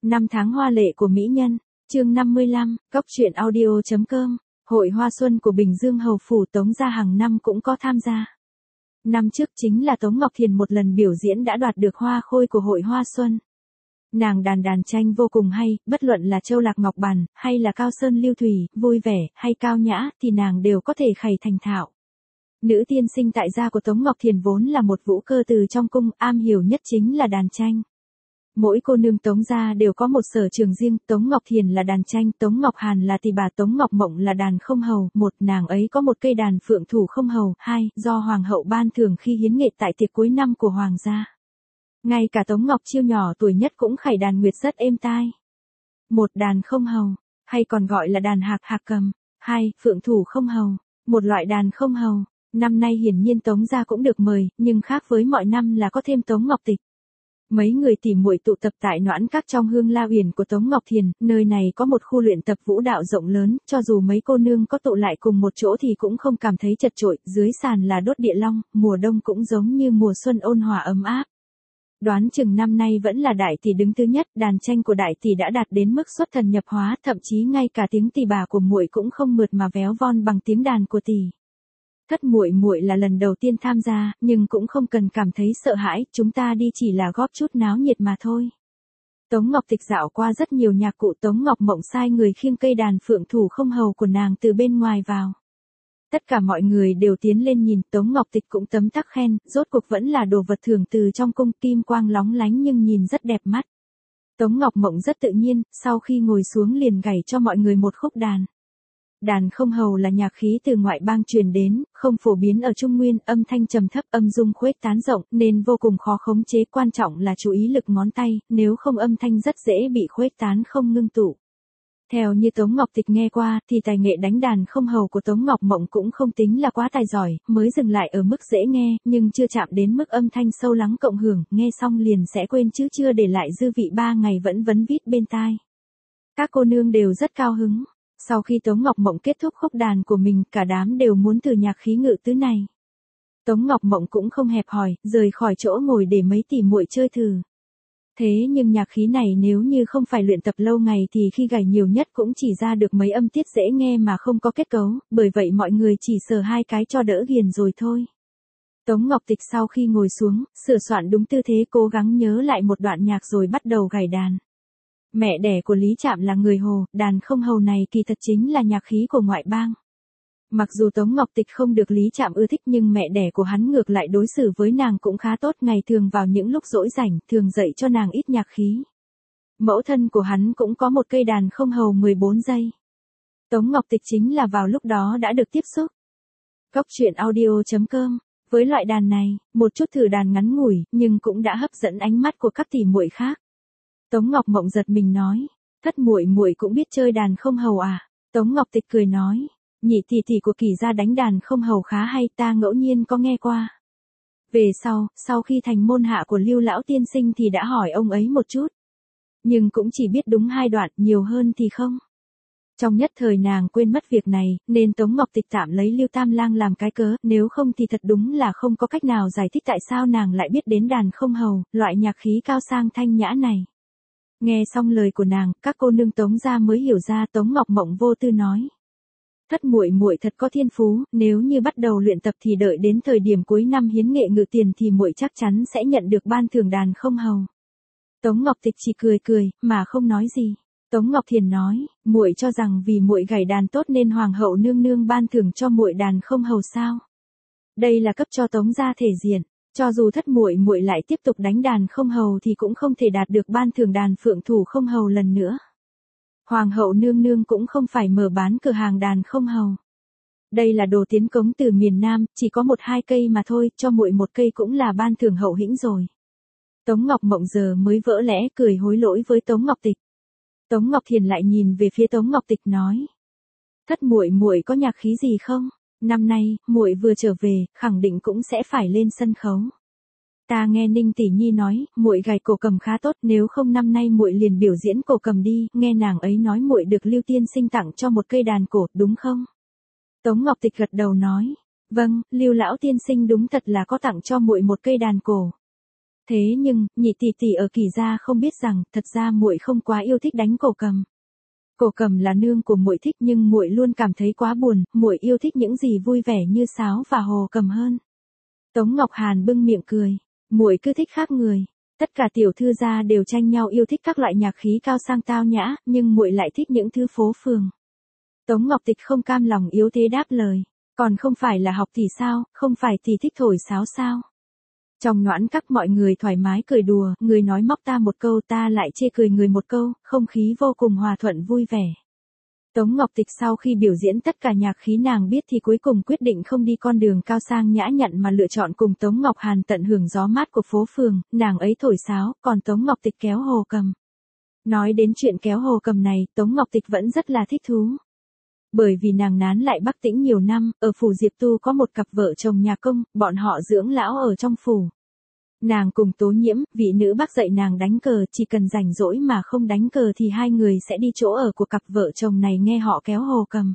Năm tháng hoa lệ của mỹ nhân, chương 55, Cóc truyện audio.com, Hội Hoa Xuân của Bình Dương Hầu Phủ Tống gia hàng năm cũng có tham gia. Năm trước chính là Tống Ngọc Thiền một lần biểu diễn đã đoạt được hoa khôi của Hội Hoa Xuân. Nàng đàn tranh vô cùng hay, bất luận là Châu Lạc Ngọc Bàn, hay là Cao Sơn Lưu Thủy, vui vẻ, hay Cao Nhã, thì nàng đều có thể khày thành thạo. Nữ tiên sinh tại gia của Tống Ngọc Thiền vốn là một vũ cơ từ trong cung, am hiểu nhất chính là đàn tranh. Mỗi cô nương Tống gia đều có một sở trường riêng, Tống Ngọc Thiền là đàn tranh, Tống Ngọc Hàn là tỳ bà, Tống Ngọc Mộng là đàn không hầu, một nàng ấy có một cây đàn phượng thủ không hầu, hai, do hoàng hậu ban thưởng khi hiến nghệ tại tiệc cuối năm của hoàng gia. Ngay cả Tống Ngọc Chiêu nhỏ tuổi nhất cũng khải đàn nguyệt rất êm tai. Một, đàn không hầu, hay còn gọi là đàn hạc cầm. Hai, phượng thủ không hầu, một loại đàn không hầu. Năm nay hiển nhiên Tống gia cũng được mời, nhưng khác với mọi năm là có thêm Tống Ngọc Tịch. Mấy người tỉ muội tụ tập tại Noãn Các trong Hương La Uyển của Tống Ngọc Thiền, nơi này có một khu luyện tập vũ đạo rộng lớn, cho dù mấy cô nương có tụ lại cùng một chỗ thì cũng không cảm thấy chật chội, dưới sàn là đốt địa long, mùa đông cũng giống như mùa xuân ôn hòa ấm áp. Đoán chừng năm nay vẫn là đại tỷ đứng thứ nhất, đàn tranh của đại tỷ đã đạt đến mức xuất thần nhập hóa, thậm chí ngay cả tiếng tỳ bà của muội cũng không mượt mà véo von bằng tiếng đàn của tỷ. Thất muội là lần đầu tiên tham gia, nhưng cũng không cần cảm thấy sợ hãi, chúng ta đi chỉ là góp chút náo nhiệt mà thôi. Tống Ngọc Tịch dạo qua rất nhiều nhạc cụ, Tống Ngọc Mộng sai người khiêng cây đàn phượng thủ không hầu của nàng từ bên ngoài vào. Tất cả mọi người đều tiến lên nhìn, Tống Ngọc Tịch cũng tấm tắc khen, rốt cuộc vẫn là đồ vật thưởng từ trong cung, kim quang lóng lánh nhưng nhìn rất đẹp mắt. Tống Ngọc Mộng rất tự nhiên, sau khi ngồi xuống liền gảy cho mọi người một khúc đàn. Đàn không hầu là nhạc khí từ ngoại bang truyền đến, không phổ biến ở Trung Nguyên, âm thanh trầm thấp, âm dung khuếch tán rộng, nên vô cùng khó khống chế, quan trọng là chú ý lực ngón tay, nếu không âm thanh rất dễ bị khuếch tán không ngưng tụ. Theo như Tống Ngọc Tịch nghe qua, thì tài nghệ đánh đàn không hầu của Tống Ngọc Mộng cũng không tính là quá tài giỏi, mới dừng lại ở mức dễ nghe, nhưng chưa chạm đến mức âm thanh sâu lắng cộng hưởng, nghe xong liền sẽ quên chứ chưa để lại dư vị 3 ngày vẫn vấn vít bên tai. Các cô nương đều rất cao hứng. Sau khi Tống Ngọc Mộng kết thúc khúc đàn của mình, cả đám đều muốn thử nhạc khí ngự tứ này. Tống Ngọc Mộng cũng không hẹp hòi, rời khỏi chỗ ngồi để mấy tỷ muội chơi thử. Thế nhưng nhạc khí này nếu như không phải luyện tập lâu ngày thì khi gảy nhiều nhất cũng chỉ ra được mấy âm tiết dễ nghe mà không có kết cấu, bởi vậy mọi người chỉ sờ hai cái cho đỡ ghiền rồi thôi. Tống Ngọc Tịch sau khi ngồi xuống, sửa soạn đúng tư thế, cố gắng nhớ lại một đoạn nhạc rồi bắt đầu gảy đàn. Mẹ đẻ của Lý Trạm là người Hồ, đàn không hầu này kỳ thật chính là nhạc khí của ngoại bang. Mặc dù Tống Ngọc Tịch không được Lý Trạm ưa thích nhưng mẹ đẻ của hắn ngược lại đối xử với nàng cũng khá tốt, ngày thường vào những lúc rỗi rảnh, thường dạy cho nàng ít nhạc khí. Mẫu thân của hắn cũng có một cây đàn không hầu 14 giây. Tống Ngọc Tịch chính là vào lúc đó đã được tiếp xúc. Cóc truyện audio.com, với loại đàn này, một chút thử đàn ngắn ngủi, nhưng cũng đã hấp dẫn ánh mắt của các tỷ muội khác. Tống Ngọc Mộng giật mình nói, thất muội cũng biết chơi đàn không hầu à? Tống Ngọc Tịch cười nói, nhị tỷ của Kỳ gia đánh đàn không hầu khá hay, ta ngẫu nhiên có nghe qua. Về sau khi thành môn hạ của Lưu lão tiên sinh thì đã hỏi ông ấy một chút. Nhưng cũng chỉ biết đúng 2 đoạn, nhiều hơn thì không. Trong nhất thời nàng quên mất việc này, nên Tống Ngọc Tịch tạm lấy Lưu Tam Lang làm cái cớ, nếu không thì thật đúng là không có cách nào giải thích tại sao nàng lại biết đến đàn không hầu, loại nhạc khí cao sang thanh nhã này. Nghe xong lời của nàng, các cô nương Tống gia mới hiểu ra. Tống Ngọc Mộng vô tư nói, thất muội thật có thiên phú, nếu như bắt đầu luyện tập thì đợi đến thời điểm cuối năm hiến nghệ ngự tiền thì muội chắc chắn sẽ nhận được ban thưởng đàn không hầu. Tống Ngọc Tịch chỉ cười mà không nói gì. Tống Ngọc Thiền nói, muội cho rằng vì muội gảy đàn tốt nên hoàng hậu nương nương ban thưởng cho muội đàn không hầu sao? Đây là cấp cho Tống gia thể diện. Cho dù thất muội lại tiếp tục đánh đàn không hầu thì cũng không thể đạt được ban thưởng đàn phượng thủ không hầu lần nữa. Hoàng hậu nương nương cũng không phải mở bán cửa hàng đàn không hầu. Đây là đồ tiến cống từ miền Nam, chỉ có 1-2 cây mà thôi, cho muội 1 cây cũng là ban thưởng hậu hĩnh rồi. Tống Ngọc Mộng giờ mới vỡ lẽ, cười hối lỗi với Tống Ngọc Tịch. Tống Ngọc Thiền lại nhìn về phía Tống Ngọc Tịch nói, thất muội có nhạc khí gì không? Năm nay, muội vừa trở về, khẳng định cũng sẽ phải lên sân khấu. Ta nghe Ninh tỷ nhi nói, muội gảy cổ cầm khá tốt, nếu không năm nay muội liền biểu diễn cổ cầm đi, nghe nàng ấy nói muội được Lưu tiên sinh tặng cho một cây đàn cổ, đúng không? Tống Ngọc Tịch gật đầu nói, vâng, Lưu lão tiên sinh đúng thật là có tặng cho muội một cây đàn cổ. Thế nhưng, nhị tỷ tỷ ở Kỳ gia không biết rằng, thật ra muội không quá yêu thích đánh cổ cầm. Cổ cầm là nương của muội thích nhưng muội luôn cảm thấy quá buồn, muội yêu thích những gì vui vẻ như sáo và hồ cầm hơn. Tống Ngọc Hàn bưng miệng cười, muội cứ thích khác người. Tất cả tiểu thư gia đều tranh nhau yêu thích các loại nhạc khí cao sang tao nhã, nhưng muội lại thích những thứ phố phường. Tống Ngọc Tịch không cam lòng yếu thế đáp lời, còn không phải là học tỷ sao, không phải tỷ thích thổi sáo sao? Trong Noãn Các mọi người thoải mái cười đùa, người nói móc ta một câu ta lại chê cười người một câu, không khí vô cùng hòa thuận vui vẻ. Tống Ngọc Tịch sau khi biểu diễn tất cả nhạc khí nàng biết thì cuối cùng quyết định không đi con đường cao sang nhã nhặn mà lựa chọn cùng Tống Ngọc Hàn tận hưởng gió mát của phố phường, nàng ấy thổi sáo, còn Tống Ngọc Tịch kéo hồ cầm. Nói đến chuyện kéo hồ cầm này, Tống Ngọc Tịch vẫn rất là thích thú. Bởi vì nàng nán lại Bắc Tĩnh nhiều năm, ở phủ Diệp Tu có một cặp vợ chồng nhà công, bọn họ dưỡng lão ở trong phủ. Nàng cùng Tố Nhiễm, vị nữ bác dạy nàng đánh cờ, chỉ cần rảnh rỗi mà không đánh cờ thì hai người sẽ đi chỗ ở của cặp vợ chồng này nghe họ kéo hồ cầm.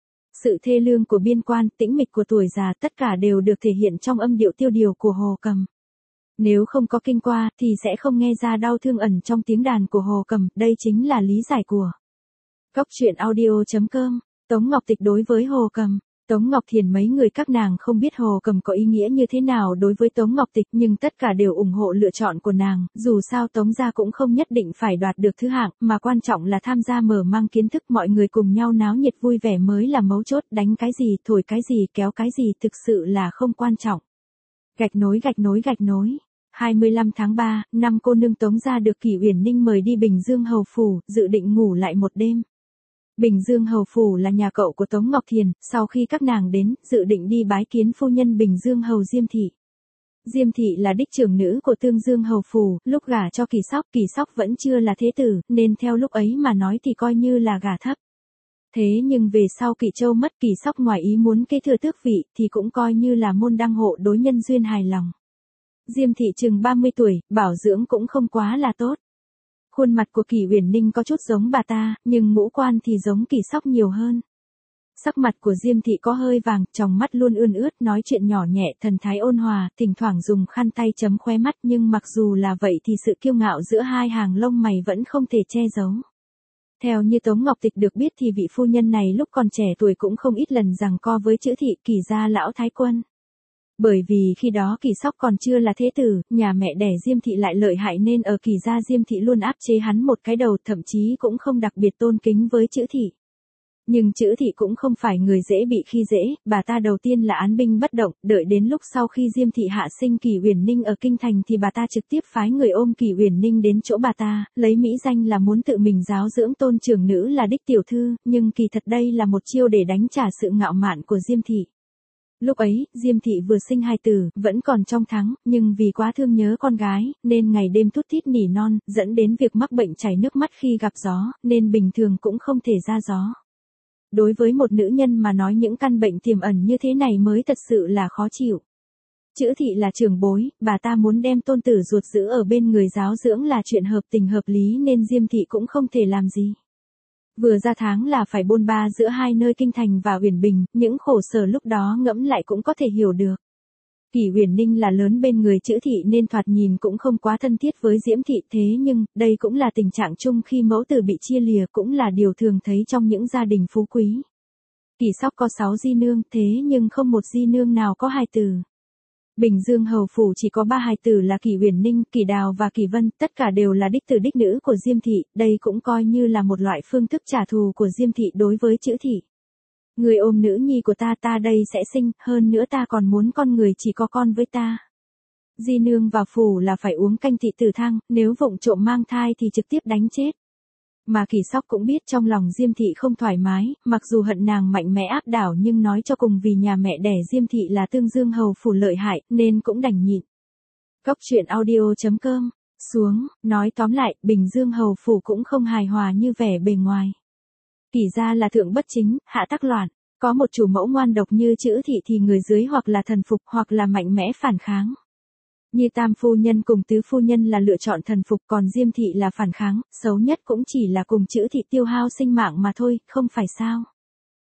Sự thê lương của biên quan, tĩnh mịch của tuổi già tất cả đều được thể hiện trong âm điệu tiêu điều của hồ cầm. Nếu không có kinh qua thì sẽ không nghe ra đau thương ẩn trong tiếng đàn của hồ cầm, đây chính là lý giải của Cóc truyện audio.com. Tống Ngọc Tịch đối với hồ cầm. Tống Ngọc Thiền mấy người các nàng không biết hồ cầm có ý nghĩa như thế nào đối với Tống Ngọc Tịch nhưng tất cả đều ủng hộ lựa chọn của nàng, dù sao Tống gia cũng không nhất định phải đoạt được thứ hạng, mà quan trọng là tham gia mở mang kiến thức, mọi người cùng nhau náo nhiệt vui vẻ mới là mấu chốt, đánh cái gì, thổi cái gì, kéo cái gì thực sự là không quan trọng. Gạch nối. 25 tháng 3, năm cô nương Tống gia được Kỷ Uyển Ninh mời đi Bình Dương hầu phủ, dự định ngủ lại một đêm. Bình Dương hầu phủ là nhà cậu của Tống Ngọc Thiền, sau khi các nàng đến, dự định đi bái kiến phu nhân Bình Dương hầu Diêm thị. Diêm thị là đích trưởng nữ của Tương Dương hầu phủ, lúc gả cho Kỳ Sóc vẫn chưa là thế tử, nên theo lúc ấy mà nói thì coi như là gả thấp. Thế nhưng về sau Kỷ Châu mất, Kỳ Sóc ngoài ý muốn kế thừa tước vị thì cũng coi như là môn đăng hộ đối, nhân duyên hài lòng. Diêm thị chừng 30 tuổi, bảo dưỡng cũng không quá là tốt. Khuôn mặt của Kỷ Uyển Ninh có chút giống bà ta, nhưng ngũ quan thì giống Kỳ Sóc nhiều hơn. Sắc mặt của Diêm thị có hơi vàng, tròng mắt luôn ươn ướt, nói chuyện nhỏ nhẹ, thần thái ôn hòa, thỉnh thoảng dùng khăn tay chấm khóe mắt, nhưng mặc dù là vậy thì sự kiêu ngạo giữa hai hàng lông mày vẫn không thể che giấu. Theo như Tống Ngọc Tịch được biết thì vị phu nhân này lúc còn trẻ tuổi cũng không ít lần giằng co với Chữ thị, Kỷ gia lão thái quân. Bởi vì khi đó Kỳ Sóc còn chưa là thế tử, nhà mẹ đẻ Diêm thị lại lợi hại nên ở Kỳ gia Diêm thị luôn áp chế hắn một cái đầu, thậm chí cũng không đặc biệt tôn kính với Chữ thị. Nhưng Chữ thị cũng không phải người dễ bị khi dễ, bà ta đầu tiên là án binh bất động, đợi đến lúc sau khi Diêm thị hạ sinh Kỷ Uyển Ninh ở kinh thành thì bà ta trực tiếp phái người ôm Kỷ Uyển Ninh đến chỗ bà ta, lấy mỹ danh là muốn tự mình giáo dưỡng tôn trưởng nữ là đích tiểu thư, nhưng kỳ thật đây là một chiêu để đánh trả sự ngạo mạn của Diêm thị. Lúc ấy, Diêm thị vừa sinh hai tử, vẫn còn trong tháng, nhưng vì quá thương nhớ con gái, nên ngày đêm thút thít nỉ non, dẫn đến việc mắc bệnh chảy nước mắt khi gặp gió, nên bình thường cũng không thể ra gió. Đối với một nữ nhân mà nói những căn bệnh tiềm ẩn như thế này mới thật sự là khó chịu. Chữ thị là trưởng bối, bà ta muốn đem tôn tử ruột giữ ở bên người giáo dưỡng là chuyện hợp tình hợp lý nên Diêm thị cũng không thể làm gì. Vừa ra tháng là phải bôn ba giữa hai nơi kinh thành và Uyển Bình, những khổ sở lúc đó ngẫm lại cũng có thể hiểu được. Kỷ Uyển Ninh là lớn bên người Chữ thị nên thoạt nhìn cũng không quá thân thiết với Diễm thị, thế nhưng, đây cũng là tình trạng chung khi mẫu tử bị chia lìa, cũng là điều thường thấy trong những gia đình phú quý. Kỳ Sóc có 6 di nương, thế nhưng không một di nương nào có hài tử. Bình Dương hầu phủ chỉ có 3 hài tử là Kỷ Uyển Ninh, Kỷ Đào và Kỷ Vân, tất cả đều là đích tử đích nữ của Diêm thị, đây cũng coi như là một loại phương thức trả thù của Diêm thị đối với Chữ thị. Người ôm nữ nhi của ta đây sẽ sinh, hơn nữa ta còn muốn con người chỉ có con với ta. Di nương vào phủ là phải uống canh thị tử thang, nếu vụng trộm mang thai thì trực tiếp đánh chết. Mà Kỳ Sóc cũng biết trong lòng Diêm thị không thoải mái, mặc dù hận nàng mạnh mẽ áp đảo nhưng nói cho cùng vì nhà mẹ đẻ Diêm thị là Tương Dương hầu phủ lợi hại, nên cũng đành nhịn. Cóc truyện audio.com. Xuống, nói tóm lại, Bình Dương hầu phủ cũng không hài hòa như vẻ bề ngoài. Kỷ gia là thượng bất chính, hạ tắc loạn, có một chủ mẫu ngoan độc như Chữ thị thì người dưới hoặc là thần phục hoặc là mạnh mẽ phản kháng. Như Tam phu nhân cùng Tứ phu nhân là lựa chọn thần phục, còn Diêm thị là phản kháng, xấu nhất cũng chỉ là cùng Chữ thị tiêu hao sinh mạng mà thôi, không phải sao?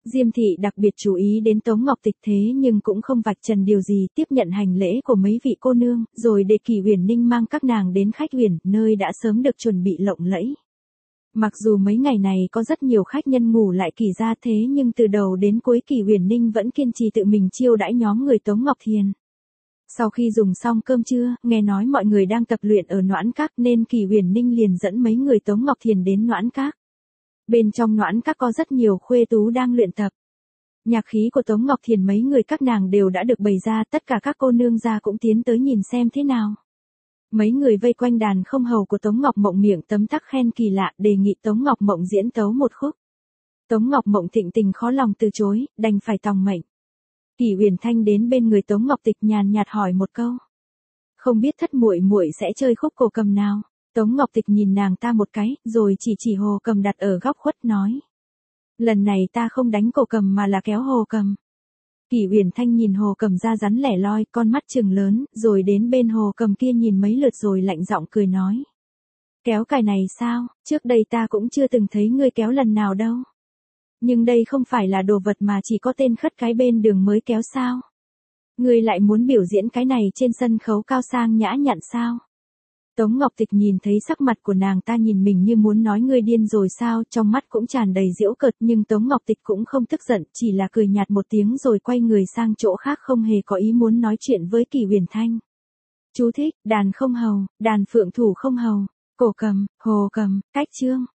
Diêm thị đặc biệt chú ý đến Tống Ngọc Tịch thế nhưng cũng không vạch trần điều gì, tiếp nhận hành lễ của mấy vị cô nương, rồi để Kỳ Uyển Ninh mang các nàng đến khách uyển, nơi đã sớm được chuẩn bị lộng lẫy. Mặc dù mấy ngày này có rất nhiều khách nhân ngủ lại Kỳ gia thế nhưng từ đầu đến cuối Kỳ Uyển Ninh vẫn kiên trì tự mình chiêu đãi nhóm người Tống Ngọc Thiền. Sau khi dùng xong cơm trưa, nghe nói mọi người đang tập luyện ở Noãn Các nên Kỳ Uyển Ninh liền dẫn mấy người Tống Ngọc Thiền đến Noãn Các. Bên trong Noãn Các có rất nhiều khuê tú đang luyện tập. Nhạc khí của Tống Ngọc Thiền mấy người các nàng đều đã được bày ra, tất cả các cô nương gia cũng tiến tới nhìn xem thế nào. Mấy người vây quanh đàn không hầu của Tống Ngọc Mộng miệng tấm tắc khen kỳ lạ, đề nghị Tống Ngọc Mộng diễn tấu một khúc. Tống Ngọc Mộng thịnh tình khó lòng từ chối, đành phải tòng mệnh. Kỳ Uyển Thanh đến bên người Tống Ngọc Tịch nhàn nhạt hỏi một câu. Không biết thất muội muội sẽ chơi khúc cổ cầm nào? Tống Ngọc Tịch nhìn nàng ta một cái, rồi chỉ hồ cầm đặt ở góc khuất nói. Lần này ta không đánh cổ cầm mà là kéo hồ cầm. Kỳ Uyển Thanh nhìn hồ cầm da rắn lẻ loi, con mắt trừng lớn, rồi đến bên hồ cầm kia nhìn mấy lượt rồi lạnh giọng cười nói. Kéo cài này sao, trước đây ta cũng chưa từng thấy ngươi kéo lần nào đâu. Nhưng đây không phải là đồ vật mà chỉ có tên khất cái bên đường mới kéo sao? Ngươi lại muốn biểu diễn cái này trên sân khấu cao sang nhã nhặn sao? Tống Ngọc Tịch nhìn thấy sắc mặt của nàng ta nhìn mình như muốn nói ngươi điên rồi sao, trong mắt cũng tràn đầy giễu cợt nhưng Tống Ngọc Tịch cũng không tức giận, chỉ là cười nhạt một tiếng rồi quay người sang chỗ khác không hề có ý muốn nói chuyện với Kỳ Uyển Thanh. Chú thích, đàn không hầu, đàn phượng thủ không hầu, cổ cầm, hồ cầm, cách chương.